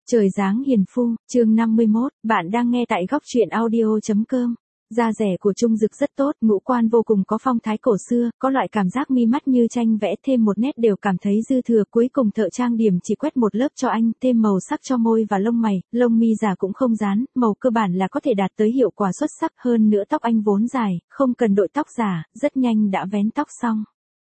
Trời dáng hiền phu, chương 51, bạn đang nghe tại góc truyện audio.com. Da rẻ của Trung Dực rất tốt, ngũ quan vô cùng có phong thái cổ xưa, có loại cảm giác mi mắt như tranh vẽ thêm một nét đều cảm thấy dư thừa. Cuối cùng thợ trang điểm chỉ quét một lớp cho anh, thêm màu sắc cho môi và lông mày, lông mi giả cũng không dán, màu cơ bản là có thể đạt tới hiệu quả xuất sắc. Hơn nữa tóc anh vốn dài, không cần đội tóc giả, rất nhanh đã vén tóc xong.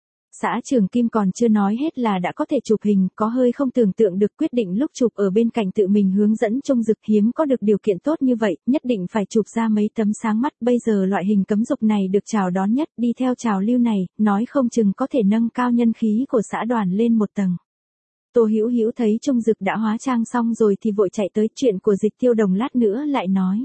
Xã Trường Kim còn chưa nói hết là đã có thể chụp hình, có hơi không tưởng tượng được, quyết định lúc chụp ở bên cạnh tự mình hướng dẫn Trung Dực. Hiếm có được điều kiện tốt như vậy, nhất định phải chụp ra mấy tấm sáng mắt. Bây giờ loại hình cấm dục này được chào đón nhất, đi theo trào lưu này, nói không chừng có thể nâng cao nhân khí của xã đoàn lên một tầng. Tô Hữu Hữu thấy Trung Dực đã hóa trang xong rồi thì vội chạy tới, chuyện của Dịch Tiêu Đồng lát nữa lại nói.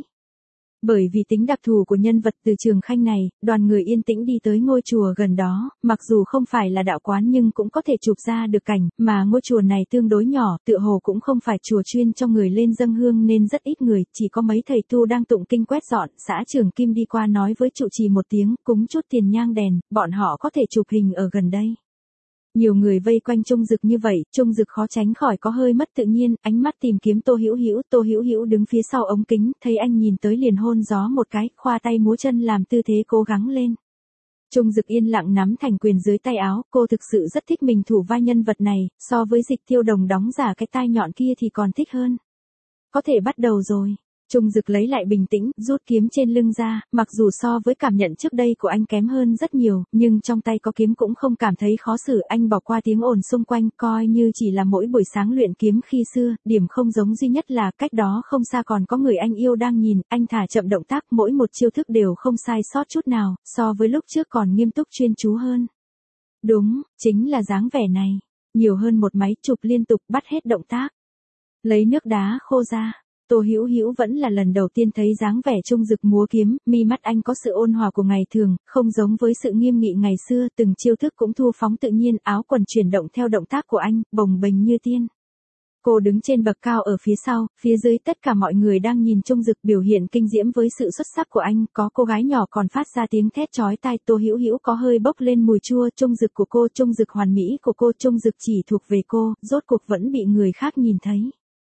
Bởi vì tính đặc thù của nhân vật Từ Trường Khanh này, đoàn người yên tĩnh đi tới ngôi chùa gần đó, mặc dù không phải là đạo quán nhưng cũng có thể chụp ra được cảnh, mà ngôi chùa này tương đối nhỏ, tựa hồ cũng không phải chùa chuyên cho người lên dâng hương nên rất ít người, chỉ có mấy thầy tu đang tụng kinh quét dọn. Xã Trường Kim đi qua nói với trụ trì một tiếng, cúng chút tiền nhang đèn, bọn họ có thể chụp hình ở gần đây. Nhiều người vây quanh Trung Dực như vậy, Trung Dực khó tránh khỏi có hơi mất tự nhiên, ánh mắt tìm kiếm Tô Hữu Hữu. Tô Hữu Hữu đứng phía sau ống kính, thấy anh nhìn tới liền hôn gió một cái, khoa tay múa chân làm tư thế cố gắng lên. Trung Dực yên lặng nắm thành quyền dưới tay áo, cô thực sự rất thích mình thủ vai nhân vật này, so với Dịch Tiêu Đồng đóng giả cái tai nhọn kia thì còn thích hơn. Có thể bắt đầu rồi. Trung Dực lấy lại bình tĩnh, rút kiếm trên lưng ra, mặc dù so với cảm nhận trước đây của anh kém hơn rất nhiều, nhưng trong tay có kiếm cũng không cảm thấy khó xử. Anh bỏ qua tiếng ồn xung quanh, coi như chỉ là mỗi buổi sáng luyện kiếm khi xưa. Điểm không giống duy nhất là cách đó không xa còn có người anh yêu đang nhìn. Anh thả chậm động tác, mỗi một chiêu thức đều không sai sót chút nào, so với lúc trước còn nghiêm túc chuyên chú hơn. Đúng, chính là dáng vẻ này. Nhiều hơn một máy chụp liên tục, bắt hết động tác. Lấy nước đá khô ra. Tô Hữu Hữu vẫn là lần đầu tiên thấy dáng vẻ Trung Dực múa kiếm, mi mắt anh có sự ôn hòa của ngày thường, không giống với sự nghiêm nghị ngày xưa, từng chiêu thức cũng thu phóng tự nhiên, áo quần chuyển động theo động tác của anh, bồng bềnh như tiên. Cô đứng trên bậc cao ở phía sau, phía dưới tất cả mọi người đang nhìn Trung Dực biểu hiện kinh diễm với sự xuất sắc của anh, có cô gái nhỏ còn phát ra tiếng thét chói tai. Tô Hữu Hữu có hơi bốc lên mùi chua. Trung Dực của cô, Trung Dực hoàn mỹ của cô, Trung Dực chỉ thuộc về cô, rốt cuộc vẫn bị người khác nhìn thấy.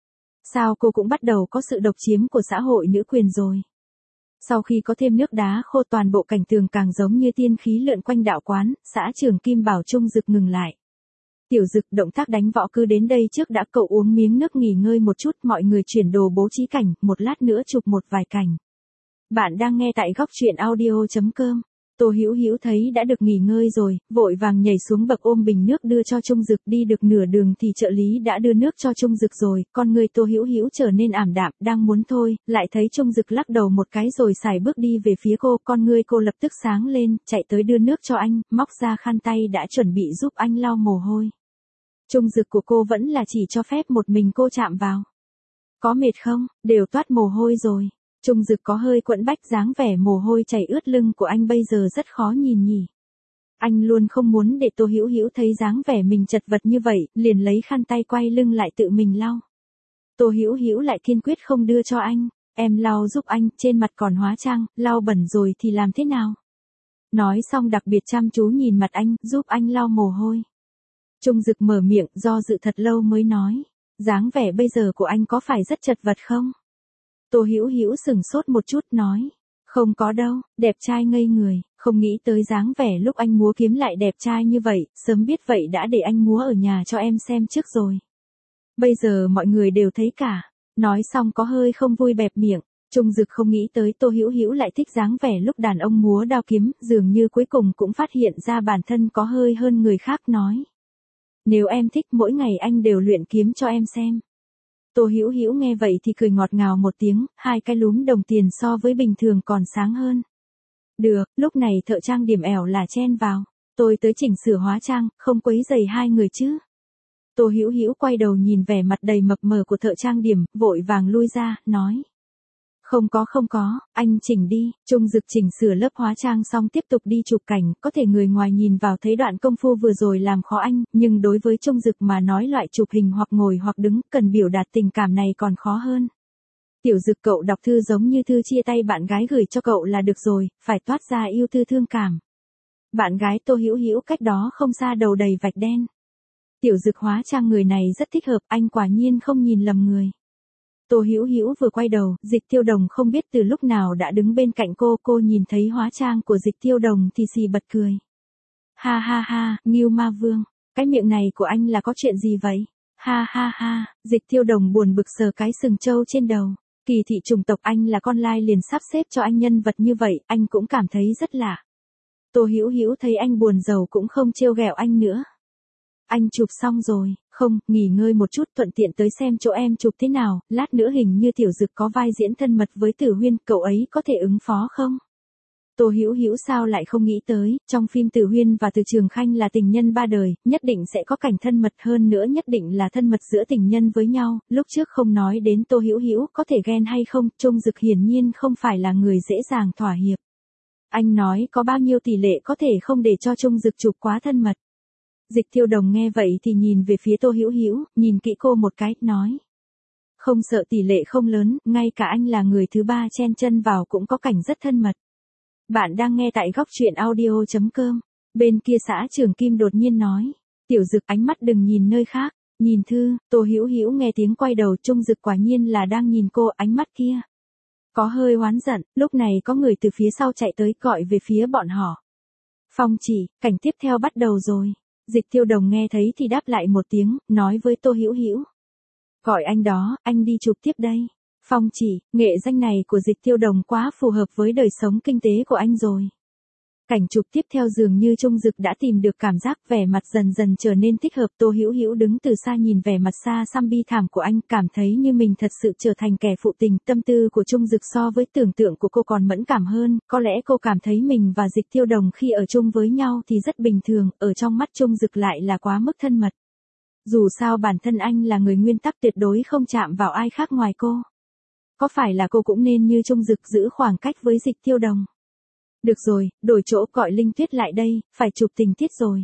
Sao cô cũng bắt đầu có sự độc chiếm của xã hội nữ quyền rồi. Sau khi có thêm nước đá khô, toàn bộ cảnh tường càng giống như tiên khí lượn quanh đạo quán. Xã Trường Kim bảo Trung Dực ngừng lại. Tiểu Dực, động tác đánh võ cứ đến đây trước đã, cậu uống miếng nước nghỉ ngơi một chút. Mọi người chuyển đồ bố trí cảnh, một lát nữa chụp một vài cảnh. Bạn đang nghe tại góc truyện audio.com. Tô Hữu Hữu thấy đã được nghỉ ngơi rồi, vội vàng nhảy xuống bậc ôm bình nước đưa cho Trung Dực. Đi được nửa đường thì trợ lý đã đưa nước cho Trung Dực rồi, con người Tô Hữu Hữu trở nên ảm đạm, đang muốn thôi, lại thấy Trung Dực lắc đầu một cái rồi sải bước đi về phía cô, con người cô lập tức sáng lên, chạy tới đưa nước cho anh, móc ra khăn tay đã chuẩn bị giúp anh lau mồ hôi. Trung Dực của cô vẫn là chỉ cho phép một mình cô chạm vào. Có mệt không? Đều toát mồ hôi rồi. Trung Dực có hơi quẫn bách, dáng vẻ mồ hôi chảy ướt lưng của anh bây giờ rất khó nhìn nhỉ. Anh luôn không muốn để Tô Hữu Hữu thấy dáng vẻ mình chật vật như vậy, liền lấy khăn tay quay lưng lại tự mình lau. Tô Hữu Hữu lại kiên quyết không đưa cho anh, em lau giúp anh, trên mặt còn hóa trang, lau bẩn rồi thì làm thế nào? Nói xong đặc biệt chăm chú nhìn mặt anh, giúp anh lau mồ hôi. Trung Dực mở miệng, do dự thật lâu mới nói, dáng vẻ bây giờ của anh có phải rất chật vật không? Tô Hữu Hữu sửng sốt một chút nói, không có đâu, đẹp trai ngây người, không nghĩ tới dáng vẻ lúc anh múa kiếm lại đẹp trai như vậy, sớm biết vậy đã để anh múa ở nhà cho em xem trước rồi. Bây giờ mọi người đều thấy cả, nói xong có hơi không vui bẹp miệng. Trung Dực không nghĩ tới Tô Hữu Hữu lại thích dáng vẻ lúc đàn ông múa đao kiếm, dường như cuối cùng cũng phát hiện ra bản thân có hơi hơn người khác, nói. Nếu em thích mỗi ngày anh đều luyện kiếm cho em xem. Tô Hữu Hữu nghe vậy thì cười ngọt ngào một tiếng, hai cái lúm đồng tiền so với bình thường còn sáng hơn. Được, lúc này thợ trang điểm ẻo là chen vào. Tôi tới chỉnh sửa hóa trang, không quấy rầy hai người chứ. Tô Hữu Hữu quay đầu nhìn vẻ mặt đầy mập mờ của thợ trang điểm, vội vàng lui ra, nói. Không có, anh chỉnh đi. Trung Dực chỉnh sửa lớp hóa trang xong tiếp tục đi chụp cảnh, có thể người ngoài nhìn vào thấy đoạn công phu vừa rồi làm khó anh, nhưng đối với Trung Dực mà nói loại chụp hình hoặc ngồi hoặc đứng, cần biểu đạt tình cảm này còn khó hơn. Tiểu Dực, cậu đọc thư giống như thư chia tay bạn gái gửi cho cậu là được rồi, phải toát ra yêu thư thương cảm. Bạn gái Tô Hữu Hữu cách đó không xa đầu đầy vạch đen. Tiểu Dực hóa trang người này rất thích hợp, anh quả nhiên không nhìn lầm người. Tô Hữu Hữu vừa quay đầu, Dịch Tiêu Đồng không biết từ lúc nào đã đứng bên cạnh cô nhìn thấy hóa trang của Dịch Tiêu Đồng thì xì bật cười. Ha ha ha, Ngưu Ma Vương, cái miệng này của anh là có chuyện gì vậy? Ha ha ha, Dịch Tiêu Đồng buồn bực sờ cái sừng trâu trên đầu. Kỳ thị chủng tộc anh là con lai liền sắp xếp cho anh nhân vật như vậy, anh cũng cảm thấy rất lạ. Tô Hữu Hữu thấy anh buồn rầu cũng không trêu ghẹo anh nữa. Anh chụp xong rồi, không, nghỉ ngơi một chút thuận tiện tới xem chỗ em chụp thế nào, lát nữa hình như Tiểu Dực có vai diễn thân mật với Tử Huyên, cậu ấy có thể ứng phó không? Tô Hữu Hữu sao lại không nghĩ tới, trong phim Tử Huyên và Từ Trường Khanh là tình nhân ba đời, nhất định sẽ có cảnh thân mật hơn nữa, nhất định là thân mật giữa tình nhân với nhau, lúc trước không nói đến Tô Hữu Hữu có thể ghen hay không, Trung Dực hiển nhiên không phải là người dễ dàng thỏa hiệp. Anh nói có bao nhiêu tỷ lệ có thể không để cho Trung Dực chụp quá thân mật. Dịch Tiêu Đồng nghe vậy thì nhìn về phía Tô Hữu Hữu, nhìn kỹ cô một cái, nói. Không sợ tỷ lệ không lớn, ngay cả anh là người thứ ba chen chân vào cũng có cảnh rất thân mật. Bạn đang nghe tại góc truyện audio.com. Bên kia xã Trường Kim đột nhiên nói. Tiểu Dực ánh mắt đừng nhìn nơi khác, nhìn thư. Tô Hữu Hữu nghe tiếng quay đầu, Trung Dực quả nhiên là đang nhìn cô, ánh mắt kia có hơi oán giận. Lúc này có người từ phía sau chạy tới gọi về phía bọn họ. Phong chỉ, cảnh tiếp theo bắt đầu rồi. Dịch Tiêu Đồng nghe thấy thì đáp lại một tiếng, nói với Tô Hữu Hữu. Gọi anh đó, anh đi chụp tiếp đây. Phong chỉ, nghệ danh này của Dịch Tiêu Đồng quá phù hợp với đời sống kinh tế của anh rồi. Cảnh chụp tiếp theo dường như Trung Dực đã tìm được cảm giác, vẻ mặt dần dần trở nên thích hợp. Tô Hữu Hữu đứng từ xa nhìn vẻ mặt xa xăm bi thảm của anh, cảm thấy như mình thật sự trở thành kẻ phụ tình. Tâm tư của Trung Dực so với tưởng tượng của cô còn mẫn cảm hơn, có lẽ cô cảm thấy mình và Dịch Tiêu Đồng khi ở chung với nhau thì rất bình thường, ở trong mắt Trung Dực lại là quá mức thân mật. Dù sao bản thân anh là người nguyên tắc tuyệt đối không chạm vào ai khác ngoài cô. Có phải là cô cũng nên như Trung Dực giữ khoảng cách với Dịch Tiêu Đồng? Được rồi, đổi chỗ, gọi Linh Tuyết lại đây, phải chụp tình tiết rồi.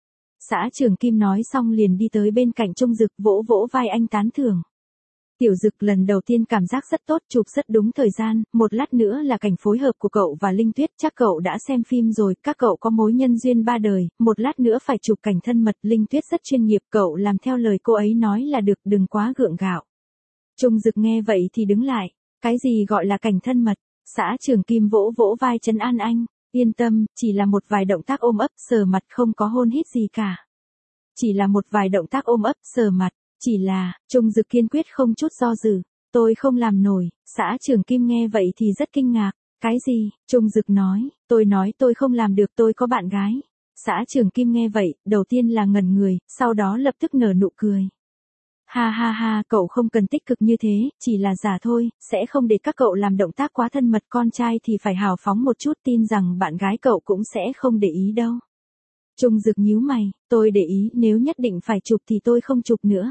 Xã Trường Kim nói xong liền đi tới bên cạnh Trung Dực, vỗ vỗ vai anh tán thưởng. Tiểu Dực lần đầu tiên cảm giác rất tốt, chụp rất đúng thời gian, một lát nữa là cảnh phối hợp của cậu và Linh Tuyết, chắc cậu đã xem phim rồi, các cậu có mối nhân duyên ba đời, một lát nữa phải chụp cảnh thân mật, Linh Tuyết rất chuyên nghiệp, cậu làm theo lời cô ấy nói là được, đừng quá gượng gạo. Trung Dực nghe vậy thì đứng lại, cái gì gọi là cảnh thân mật? Xã Trường Kim vỗ vỗ vai trấn an anh, yên tâm, chỉ là một vài động tác ôm ấp, sờ mặt, không có hôn hít gì cả. Chỉ là một vài động tác ôm ấp, sờ mặt, chỉ là, Trung Dực kiên quyết không chút do dự, tôi không làm nổi. Xã Trường Kim nghe vậy thì rất kinh ngạc, cái gì? Trung Dực nói tôi không làm được, tôi có bạn gái. Xã Trường Kim nghe vậy, đầu tiên là ngẩn người, sau đó lập tức nở nụ cười. Ha ha ha, cậu không cần tích cực như thế, chỉ là giả thôi, sẽ không để các cậu làm động tác quá thân mật, con trai thì phải hào phóng một chút, tin rằng bạn gái cậu cũng sẽ không để ý đâu. Trung Dực nhíu mày, tôi để ý, nếu nhất định phải chụp thì tôi không chụp nữa.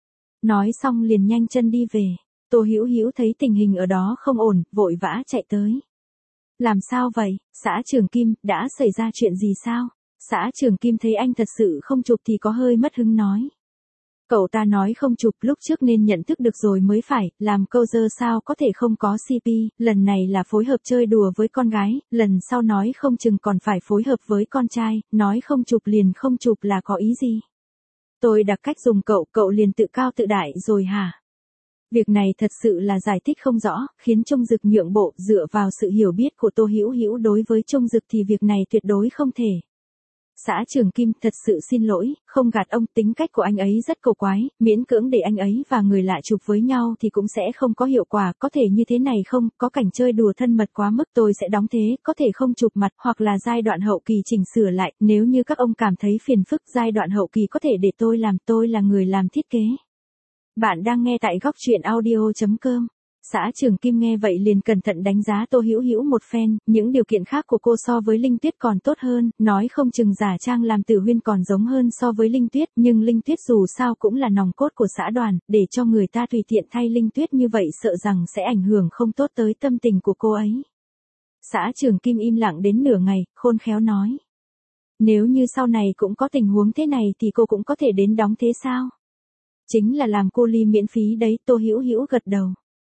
Nói xong liền nhanh chân đi về. Tô Hữu Hữu thấy tình hình ở đó không ổn, vội vã chạy tới. Làm sao vậy, xã Trường Kim, đã xảy ra chuyện gì sao? Xã Trường Kim thấy anh thật sự không chụp thì có hơi mất hứng nói. Cậu ta nói không chụp, lúc trước nên nhận thức được rồi mới phải, làm câu dơ sao có thể không có CP, lần này là phối hợp chơi đùa với con gái, lần sau nói không chừng còn phải phối hợp với con trai, nói không chụp liền không chụp là có ý gì? Tôi đặc cách dùng cậu liền tự cao tự đại rồi hả? Việc này thật sự là giải thích không rõ, khiến Trung Dực nhượng bộ, dựa vào sự hiểu biết của Tô Hữu Hữu đối với Trung Dực thì việc này tuyệt đối không thể. Xã Trường Kim, thật sự xin lỗi, không gạt ông, tính cách của anh ấy rất cầu quái, miễn cưỡng để anh ấy và người lạ chụp với nhau thì cũng sẽ không có hiệu quả, có thể như thế này không, có cảnh chơi đùa thân mật quá mức tôi sẽ đóng thế, có thể không chụp mặt, hoặc là giai đoạn hậu kỳ chỉnh sửa lại, nếu như các ông cảm thấy phiền phức giai đoạn hậu kỳ có thể để tôi làm, tôi là người làm thiết kế. Bạn đang nghe tại góc truyện audio.com. Xã Trường Kim nghe vậy liền cẩn thận đánh giá Tô Hữu Hữu một phen, những điều kiện khác của cô so với Linh Tuyết còn tốt hơn, nói không chừng giả trang làm Tử Huyên còn giống hơn so với Linh Tuyết, nhưng Linh Tuyết dù sao cũng là nòng cốt của xã đoàn, để cho người ta tùy tiện thay Linh Tuyết như vậy sợ rằng sẽ ảnh hưởng không tốt tới tâm tình của cô ấy. Xã Trường Kim im lặng đến nửa ngày, khôn khéo nói. Nếu như sau này cũng có tình huống thế này thì cô cũng có thể đến đóng thế sao? Chính là làm cô ly miễn phí đấy, Tô Hữu Hữu gật đầu.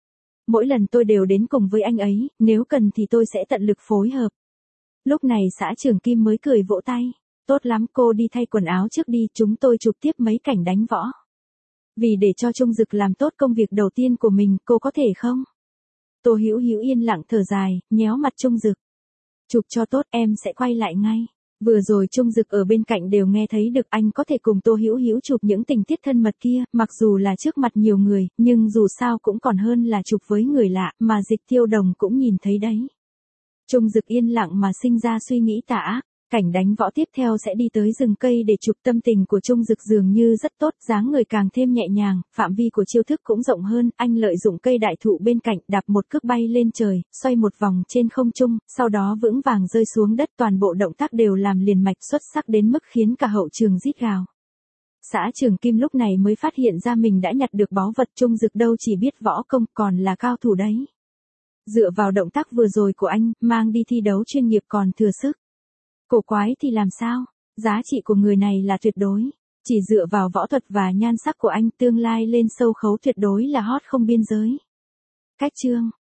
Mỗi lần tôi đều đến cùng với anh ấy, nếu cần thì tôi sẽ tận lực phối hợp. Lúc này xã Trường Kim mới cười vỗ tay. Tốt lắm, cô đi thay quần áo trước đi, chúng tôi chụp tiếp mấy cảnh đánh võ. Vì để cho Trung Dực làm tốt công việc đầu tiên của mình, cô có thể không? Tô Hữu Hữu yên lặng thở dài, nhéo mặt Trung Dực. Chụp cho tốt, em sẽ quay lại ngay. Vừa rồi Trung Dực ở bên cạnh đều nghe thấy được anh có thể cùng Tô Hữu Hữu chụp những tình tiết thân mật kia, mặc dù là trước mặt nhiều người, nhưng dù sao cũng còn hơn là chụp với người lạ, mà Dịch Tiêu Đồng cũng nhìn thấy đấy. Trung Dực yên lặng mà sinh ra suy nghĩ tà ác. Cảnh đánh võ tiếp theo sẽ đi tới rừng cây để chụp. Tâm tình của Trung Dực dường như rất tốt, dáng người càng thêm nhẹ nhàng, phạm vi của chiêu thức cũng rộng hơn, anh lợi dụng cây đại thụ bên cạnh, đạp một cước bay lên trời, xoay một vòng trên không trung, sau đó vững vàng rơi xuống đất, toàn bộ động tác đều làm liền mạch xuất sắc đến mức khiến cả hậu trường rít gào. Xã Trường Kim lúc này mới phát hiện ra mình đã nhặt được báu vật. Trung Dực đâu chỉ biết võ công, còn là cao thủ đấy. Dựa vào động tác vừa rồi của anh, mang đi thi đấu chuyên nghiệp còn thừa sức. Cổ quái thì làm sao? Giá trị của người này là tuyệt đối. Chỉ dựa vào võ thuật và nhan sắc của anh, tương lai lên sâu khấu tuyệt đối là hot không biên giới. Cách chương